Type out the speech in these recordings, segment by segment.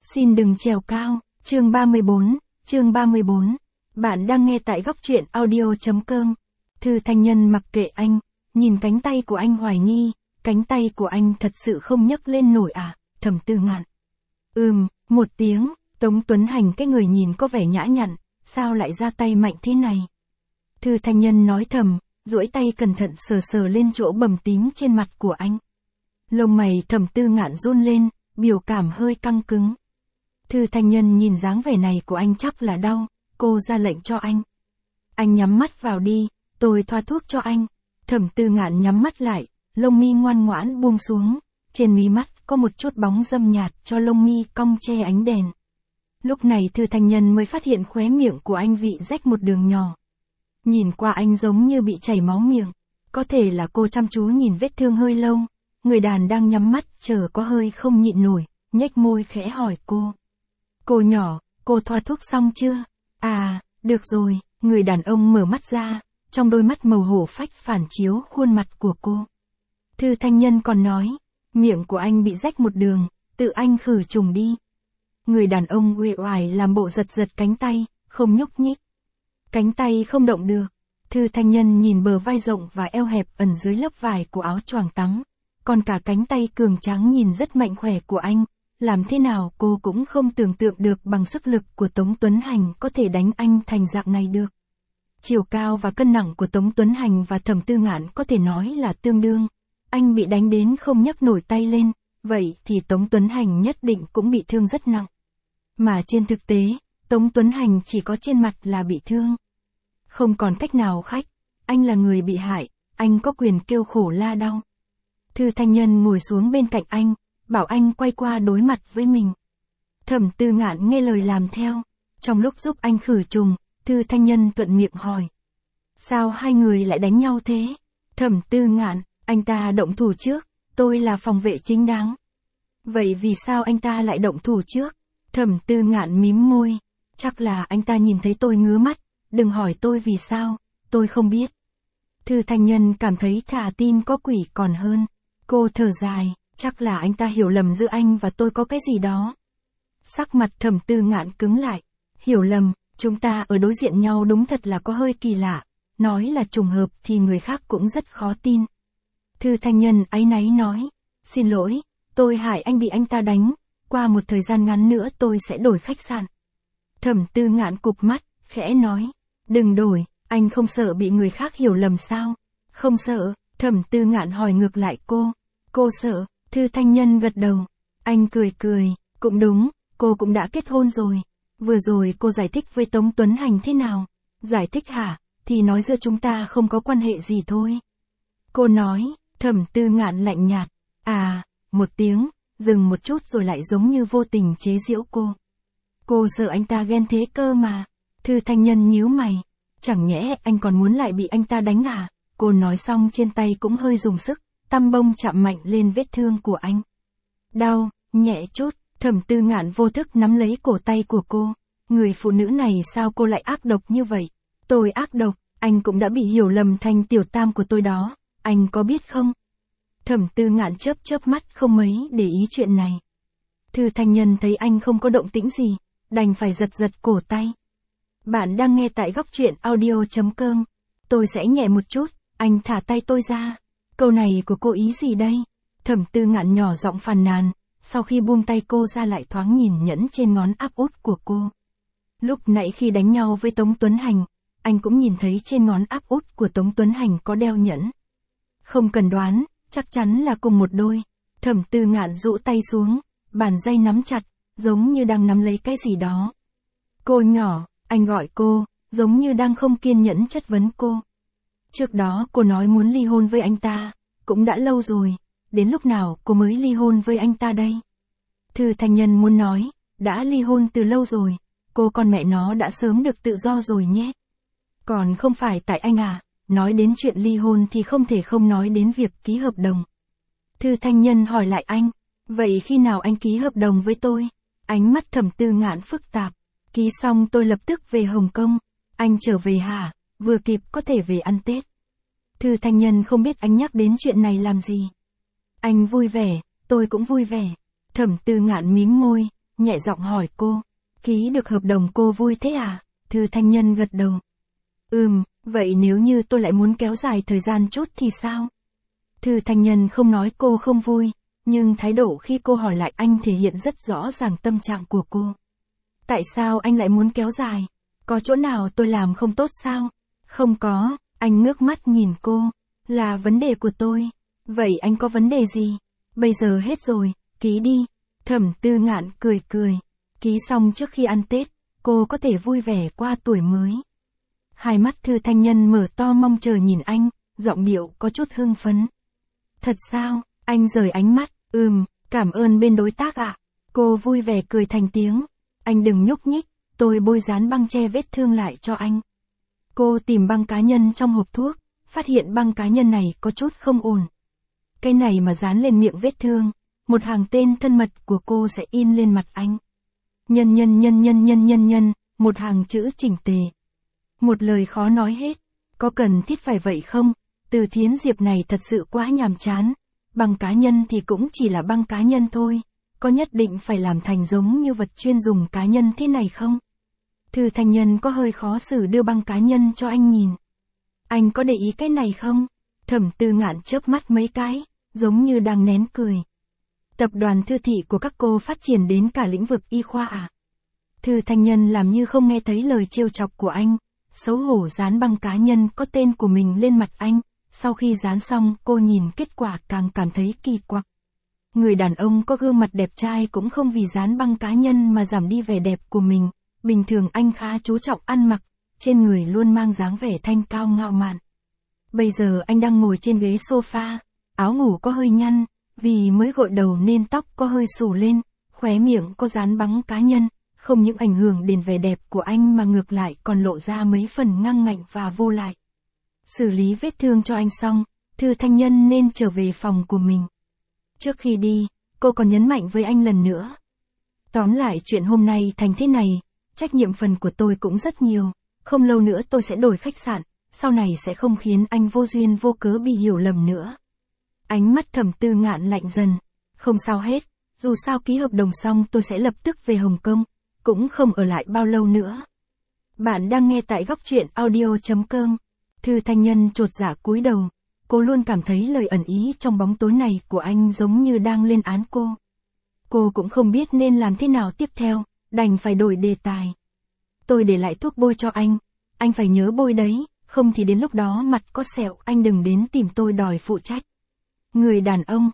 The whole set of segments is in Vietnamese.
Xin đừng trèo cao, chương 34. Bạn đang nghe tại góc truyện audio.com. Thư Thanh Nhân mặc kệ anh, nhìn cánh tay của anh hoài nghi, cánh tay của anh thật sự không nhấc lên nổi à, Thẩm Tư Ngạn. Một tiếng, Tống Tuấn Hành cái người nhìn có vẻ nhã nhặn, sao lại ra tay mạnh thế này? Thư Thanh Nhân nói thầm, duỗi tay cẩn thận sờ sờ lên chỗ bầm tím trên mặt của anh. Lông mày Thẩm Tư Ngạn run lên, biểu cảm hơi căng cứng. Thư Thanh Nhân nhìn dáng vẻ này của anh chắc là đau, cô ra lệnh cho anh. Anh nhắm mắt vào đi, tôi thoa thuốc cho anh. Thẩm Tư Ngạn nhắm mắt lại, lông mi ngoan ngoãn buông xuống, trên mí mắt có một chút bóng râm nhạt cho lông mi cong che ánh đèn. Lúc này Thư Thanh Nhân mới phát hiện khóe miệng của anh bị rách một đường nhỏ. Nhìn qua anh giống như bị chảy máu miệng, có thể là cô chăm chú nhìn vết thương hơi lâu. Người đàn đang nhắm mắt chờ có hơi không nhịn nổi, nhếch môi khẽ hỏi cô. Cô nhỏ, cô thoa thuốc xong chưa? À, được rồi, người đàn ông mở mắt ra, trong đôi mắt màu hổ phách phản chiếu khuôn mặt của cô. Thư Thanh Nhân còn nói, miệng của anh bị rách một đường, tự anh khử trùng đi. Người đàn ông uể oải làm bộ giật giật cánh tay, không nhúc nhích. Cánh tay không động được. Thư Thanh Nhân nhìn bờ vai rộng và eo hẹp ẩn dưới lớp vải của áo choàng tắm. Còn cả cánh tay cường tráng nhìn rất mạnh khỏe của anh, làm thế nào cô cũng không tưởng tượng được bằng sức lực của Tống Tuấn Hành có thể đánh anh thành dạng này được. Chiều cao và cân nặng của Tống Tuấn Hành và Thẩm Tư Ngạn có thể nói là tương đương. Anh bị đánh đến không nhấc nổi tay lên, vậy thì Tống Tuấn Hành nhất định cũng bị thương rất nặng. Mà trên thực tế, Tống Tuấn Hành chỉ có trên mặt là bị thương. Không còn cách nào khác, anh là người bị hại, anh có quyền kêu khổ la đau. Thư Thanh Nhân ngồi xuống bên cạnh anh, bảo anh quay qua đối mặt với mình. Thẩm Tư Ngạn nghe lời làm theo. Trong lúc giúp anh khử trùng, Thư Thanh Nhân thuận miệng hỏi. Sao hai người lại đánh nhau thế? Thẩm Tư Ngạn, anh ta động thủ trước, tôi là phòng vệ chính đáng. Vậy vì sao anh ta lại động thủ trước? Thẩm Tư Ngạn mím môi. Chắc là anh ta nhìn thấy tôi ngứa mắt, đừng hỏi tôi vì sao, tôi không biết. Thư Thanh Nhân cảm thấy thà tin có quỷ còn hơn. Cô thở dài, chắc là anh ta hiểu lầm giữa anh và tôi có cái gì đó. Sắc mặt Thẩm Tư Ngạn cứng lại. Hiểu lầm, chúng ta ở đối diện nhau đúng thật là có hơi kỳ lạ. Nói là trùng hợp thì người khác cũng rất khó tin. Thư Thanh Nhân áy náy nói. Xin lỗi, tôi hại anh bị anh ta đánh. Qua một thời gian ngắn nữa tôi sẽ đổi khách sạn. Thẩm Tư Ngạn cụp mắt, khẽ nói. Đừng đổi, anh không sợ bị người khác hiểu lầm sao? Không sợ. Thẩm Tư Ngạn hỏi ngược lại cô. Cô sợ? Thư Thanh Nhân gật đầu. Anh cười cười, cũng đúng, cô cũng đã kết hôn rồi. Vừa rồi cô giải thích với Tống Tuấn Hành thế nào? Giải thích hả? Thì nói giữa chúng ta không có quan hệ gì thôi. Cô nói. Thẩm Tư Ngạn lạnh nhạt. À, một tiếng, dừng một chút rồi lại giống như vô tình chế giễu cô. Cô sợ anh ta ghen thế cơ mà. Thư Thanh Nhân nhíu mày. Chẳng nhẽ anh còn muốn lại bị anh ta đánh à? Cô nói xong trên tay cũng hơi dùng sức, tăm bông chạm mạnh lên vết thương của anh. Đau, nhẹ chút, Thẩm Tư Ngạn vô thức nắm lấy cổ tay của cô. Người phụ nữ này sao cô lại ác độc như vậy? Tôi ác độc, anh cũng đã bị hiểu lầm thành tiểu tam của tôi đó, anh có biết không? Thẩm Tư Ngạn chớp chớp mắt không mấy để ý chuyện này. Thư Thanh Nhân thấy anh không có động tĩnh gì, đành phải giật giật cổ tay. Bạn đang nghe tại góc truyện audio.com. Tôi sẽ nhẹ một chút, anh thả tay tôi ra. Câu này của cô ý gì đây? Thẩm Tư Ngạn nhỏ giọng phàn nàn, sau khi buông tay cô ra lại thoáng nhìn nhẫn trên ngón áp út của cô. Lúc nãy khi đánh nhau với Tống Tuấn Hành, anh cũng nhìn thấy trên ngón áp út của Tống Tuấn Hành có đeo nhẫn. Không cần đoán, chắc chắn là cùng một đôi. Thẩm Tư Ngạn rũ tay xuống, bàn tay nắm chặt, giống như đang nắm lấy cái gì đó. Cô nhỏ, anh gọi cô, giống như đang không kiên nhẫn chất vấn cô. Trước đó cô nói muốn ly hôn với anh ta, cũng đã lâu rồi, đến lúc nào cô mới ly hôn với anh ta đây? Thư Thanh Nhân muốn nói, đã ly hôn từ lâu rồi, cô con mẹ nó đã sớm được tự do rồi nhé. Còn không phải tại anh à, nói đến chuyện ly hôn thì không thể không nói đến việc ký hợp đồng. Thư Thanh Nhân hỏi lại anh, vậy khi nào anh ký hợp đồng với tôi? Ánh mắt Thẩm Tư Ngạn phức tạp, ký xong tôi lập tức về Hồng Kông, anh trở về hả? Vừa kịp có thể về ăn Tết. Thư Thanh Nhân không biết anh nhắc đến chuyện này làm gì. Anh vui vẻ, tôi cũng vui vẻ. Thẩm Tư Ngạn mím môi, nhẹ giọng hỏi cô. Ký được hợp đồng cô vui thế à? Thư Thanh Nhân gật đầu. Vậy nếu như tôi lại muốn kéo dài thời gian chút thì sao? Thư Thanh Nhân không nói cô không vui, nhưng thái độ khi cô hỏi lại anh thể hiện rất rõ ràng tâm trạng của cô. Tại sao anh lại muốn kéo dài? Có chỗ nào tôi làm không tốt sao? Không có, anh ngước mắt nhìn cô. Là vấn đề của tôi. Vậy anh có vấn đề gì? Bây giờ hết rồi, ký đi. Thẩm Tư Ngạn cười cười. Ký xong trước khi ăn Tết, cô có thể vui vẻ qua tuổi mới. Hai mắt Thư Thanh Nhân mở to mong chờ nhìn anh, giọng điệu có chút hưng phấn. Thật sao? Anh rời ánh mắt. Cảm ơn bên đối tác ạ. Cô vui vẻ cười thành tiếng. Anh đừng nhúc nhích, tôi bôi dán băng che vết thương lại cho anh. Cô tìm băng cá nhân trong hộp thuốc, phát hiện băng cá nhân này có chút không ổn. Cái này mà dán lên miệng vết thương, một hàng tên thân mật của cô sẽ in lên mặt anh. Nhân, một hàng chữ chỉnh tề. Một lời khó nói hết, có cần thiết phải vậy không? Từ Thiến Diệp này thật sự quá nhàm chán. Băng cá nhân thì cũng chỉ là băng cá nhân thôi, có nhất định phải làm thành giống như vật chuyên dùng cá nhân thế này không? Thư Thanh Nhân có hơi khó xử đưa băng cá nhân cho anh nhìn. Anh có để ý cái này không? Thẩm Tư Ngạn chớp mắt mấy cái, giống như đang nén cười. Tập đoàn Thư thị của các cô phát triển đến cả lĩnh vực y khoa à? Thư Thanh Nhân làm như không nghe thấy lời trêu chọc của anh, xấu hổ dán băng cá nhân có tên của mình lên mặt anh. Sau khi dán xong, cô nhìn kết quả càng cảm thấy kỳ quặc. Người đàn ông có gương mặt đẹp trai cũng không vì dán băng cá nhân mà giảm đi vẻ đẹp của mình. Bình thường anh khá chú trọng ăn mặc, trên người luôn mang dáng vẻ thanh cao ngạo mạn. Bây giờ anh đang ngồi trên ghế sofa, áo ngủ có hơi nhăn, vì mới gội đầu nên tóc có hơi xù lên, khóe miệng có dán băng cá nhân, không những ảnh hưởng đến vẻ đẹp của anh mà ngược lại còn lộ ra mấy phần ngăng ngạnh và vô lại. Xử lý vết thương cho anh xong, Thư Thanh Nhân nên trở về phòng của mình. Trước khi đi, cô còn nhấn mạnh với anh lần nữa. Tóm lại chuyện hôm nay thành thế này, trách nhiệm phần của tôi cũng rất nhiều, không lâu nữa tôi sẽ đổi khách sạn, sau này sẽ không khiến anh vô duyên vô cớ bị hiểu lầm nữa. Ánh mắt Thẩm Tư Ngạn lạnh dần. Không sao hết, dù sao ký hợp đồng xong tôi sẽ lập tức về Hồng Kông, cũng không ở lại bao lâu nữa. Bạn đang nghe tại góc truyện audio.com. Thư Thanh Nhân chột dạ cúi đầu, cô luôn cảm thấy lời ẩn ý trong bóng tối này của anh giống như đang lên án cô. Cô cũng không biết nên làm thế nào tiếp theo, đành phải đổi đề tài. Tôi để lại thuốc bôi cho anh phải nhớ bôi đấy, không thì đến lúc đó mặt có sẹo anh đừng đến tìm tôi đòi phụ trách. Người đàn ông,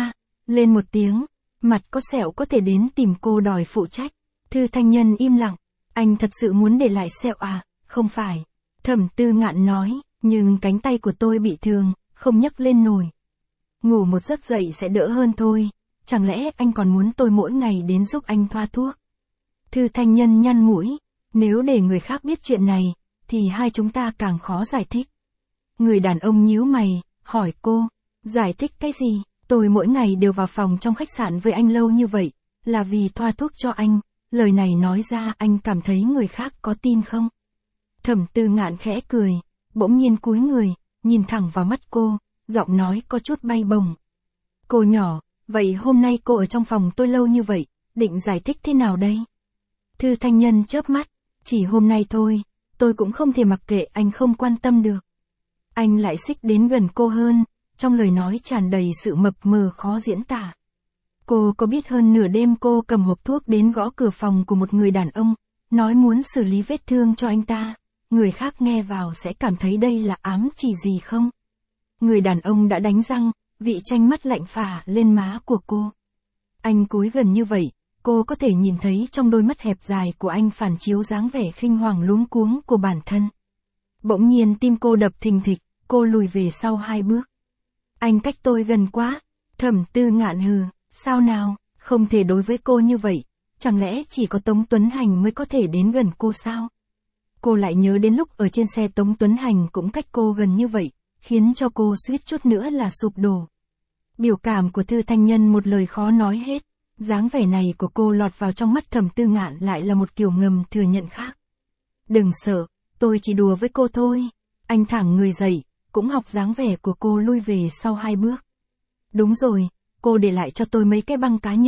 lên một tiếng, mặt có sẹo có thể đến tìm cô đòi phụ trách. Thư Thanh Nhân im lặng, anh thật sự muốn để lại sẹo à? Không phải. Thẩm Tư Ngạn nói, nhưng cánh tay của tôi bị thương, không nhấc lên nổi. Ngủ một giấc dậy sẽ đỡ hơn thôi, chẳng lẽ anh còn muốn tôi mỗi ngày đến giúp anh thoa thuốc? Thư Thanh Nhân nhăn mũi, nếu để người khác biết chuyện này, thì hai chúng ta càng khó giải thích. Người đàn ông nhíu mày, hỏi cô, giải thích cái gì? Tôi mỗi ngày đều vào phòng trong khách sạn với anh lâu như vậy, là vì thoa thuốc cho anh, lời này nói ra anh cảm thấy người khác có tin không? Thẩm Tư Ngạn khẽ cười, bỗng nhiên cúi người, nhìn thẳng vào mắt cô, giọng nói có chút bay bổng. Cô nhỏ, vậy hôm nay cô ở trong phòng tôi lâu như vậy, định giải thích thế nào đây? Thư Thanh Nhân chớp mắt, chỉ hôm nay thôi, tôi cũng không thể mặc kệ anh không quan tâm được. Anh lại xích đến gần cô hơn, trong lời nói tràn đầy sự mập mờ khó diễn tả. Cô có biết hơn nửa đêm cô cầm hộp thuốc đến gõ cửa phòng của một người đàn ông, nói muốn xử lý vết thương cho anh ta, người khác nghe vào sẽ cảm thấy đây là ám chỉ gì không? Người đàn ông đã đánh răng, vị chanh mắt lạnh phả lên má của cô. Anh cúi gần như vậy, cô có thể nhìn thấy trong đôi mắt hẹp dài của anh phản chiếu dáng vẻ khinh hoàng luống cuống của bản thân. Bỗng nhiên tim cô đập thình thịch, cô lùi về sau 2 bước. Anh cách tôi gần quá. Thẩm Tư Ngạn hừ, sao nào, không thể đối với cô như vậy, chẳng lẽ chỉ có Tống Tuấn Hành mới có thể đến gần cô sao? Cô lại nhớ đến lúc ở trên xe Tống Tuấn Hành cũng cách cô gần như vậy, khiến cho cô suýt chút nữa là sụp đổ. Biểu cảm của Thư Thanh Nhân một lời khó nói hết, dáng vẻ này của cô lọt vào trong mắt Thẩm Tư Ngạn lại là một kiểu ngầm thừa nhận khác. Đừng sợ, tôi chỉ đùa với cô thôi. Anh thẳng người dậy, cũng học dáng vẻ của cô lui về sau 2 bước. Đúng rồi, cô để lại cho tôi mấy cái băng cá nhân,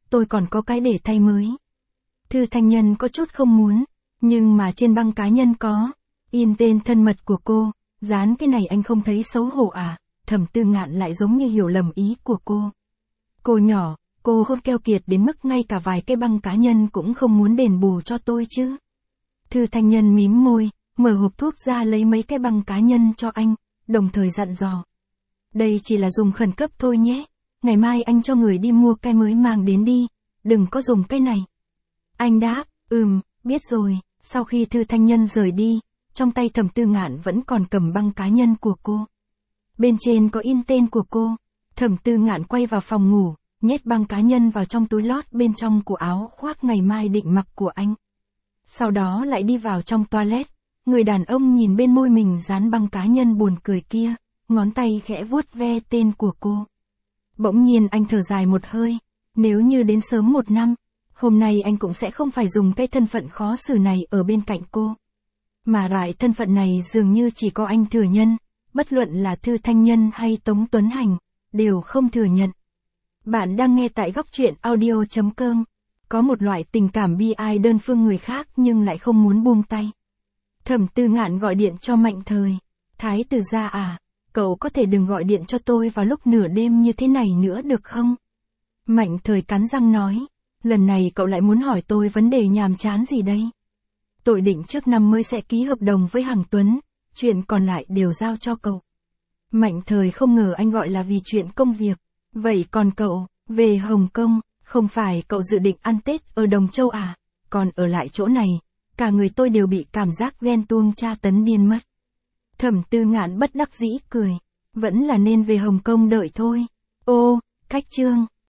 tôi còn có cái để thay mới. Thư Thanh Nhân có chút không muốn, nhưng mà trên băng cá nhân có in tên thân mật của cô, dán cái này anh không thấy xấu hổ à? Thẩm Tư Ngạn lại giống như hiểu lầm ý của cô. Cô nhỏ, cô không keo kiệt đến mức ngay cả vài cái băng cá nhân cũng không muốn đền bù cho tôi chứ. Thư Thanh Nhân mím môi, mở hộp thuốc ra lấy mấy cái băng cá nhân cho anh, đồng thời dặn dò. Đây chỉ là dùng khẩn cấp thôi nhé, ngày mai anh cho người đi mua cái mới mang đến đi, đừng có dùng cái này. Anh đáp, biết rồi. Sau khi Thư Thanh Nhân rời đi, trong tay Thẩm Tư Ngạn vẫn còn cầm băng cá nhân của cô. Bên trên có in tên của cô. Thẩm Tư Ngạn quay vào phòng ngủ, nhét băng cá nhân vào trong túi lót bên trong của áo khoác ngày mai định mặc của anh. Sau đó lại đi vào trong toilet, người đàn ông nhìn bên môi mình dán băng cá nhân buồn cười kia, ngón tay khẽ vuốt ve tên của cô. Bỗng nhiên anh thở dài một hơi, nếu như đến sớm 1 năm, hôm nay anh cũng sẽ không phải dùng cái thân phận khó xử này ở bên cạnh cô. Mà lại thân phận này dường như chỉ có anh thừa nhân, bất luận là Thư Thanh Nhân hay Tống Tuấn Hành, đều không thừa nhận. Bạn đang nghe tại góc truyện audio.com. Có một loại tình cảm bi ai đơn phương người khác nhưng lại không muốn buông tay. Thẩm Tư Ngạn gọi điện cho Mạnh Thời. Thái tử gia à, cậu có thể đừng gọi điện cho tôi vào lúc nửa đêm như thế này nữa được không? Mạnh Thời cắn răng nói, lần này cậu lại muốn hỏi tôi vấn đề nhàm chán gì đây? Tôi định trước năm mới sẽ ký hợp đồng với Hằng Tuấn, chuyện còn lại đều giao cho cậu. Mạnh Thời không ngờ anh gọi là vì chuyện công việc. Vậy còn cậu, về Hồng Kông, không phải cậu dự định ăn Tết ở Đồng Châu à? Còn ở lại chỗ này, cả người tôi đều bị cảm giác ghen tuông tra tấn điên mất. Thẩm Tư Ngạn bất đắc dĩ cười, vẫn là nên về Hồng Kông đợi thôi. Ô, cách chương.